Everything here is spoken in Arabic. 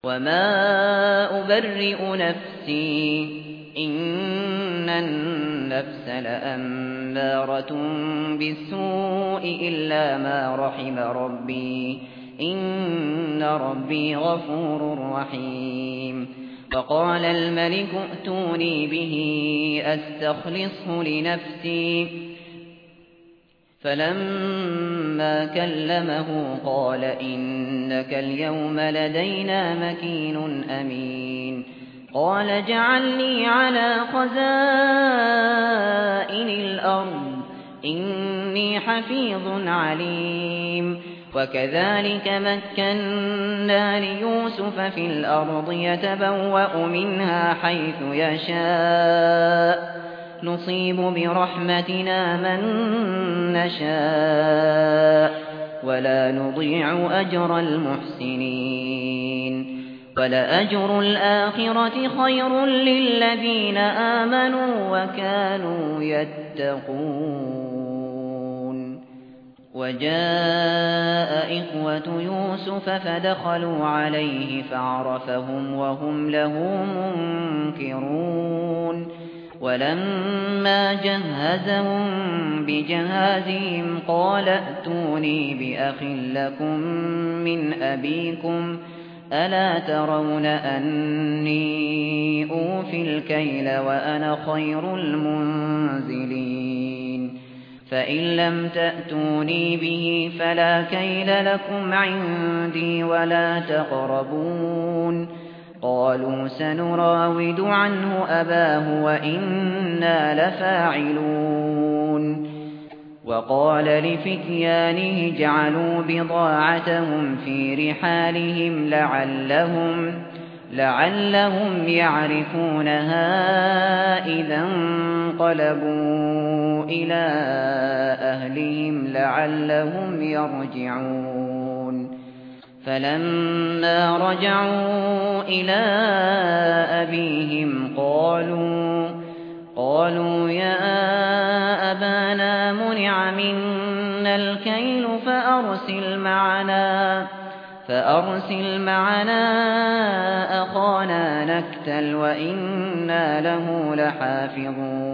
وما أبرئ نفسي إن النفس لأمارة بالسوء إلا ما رحم ربي إن ربي غفور رحيم فقال الملك ائتوني به أستخلصه لنفسي فلما كلمه قال إنك اليوم لدينا مكين أمين قال اجعلني على خزائن الأرض إني حفيظ عليم وكذلك مكنا ليوسف في الأرض يتبوأ منها حيث يشاء نصيب برحمتنا من نشاء ولا نضيع أجر المحسنين ولأجر الآخرة خير للذين آمنوا وكانوا يتقون وجاء إخوة يوسف فدخلوا عليه فعرفهم وهم له منكرون ولما جهزهم بجهازهم قال ائتوني بأخ لكم من أبيكم ألا ترون أني أوفي الكيل وأنا خير المنزلين فإن لم تأتوني به فلا كيل لكم عندي ولا تقربون قالوا سنراود عنه أباه وإنا لفاعلون وقال لفتيانه اجعلوا بضاعتهم في رحالهم لعلهم يعرفونها إذا انقلبوا إلى أهلهم لعلهم يرجعون فلما رجعوا إلى أبيهم قالوا يا أبانا منع منا الكيل فأرسل معنا أخانا نكتل وإنا له لحافظون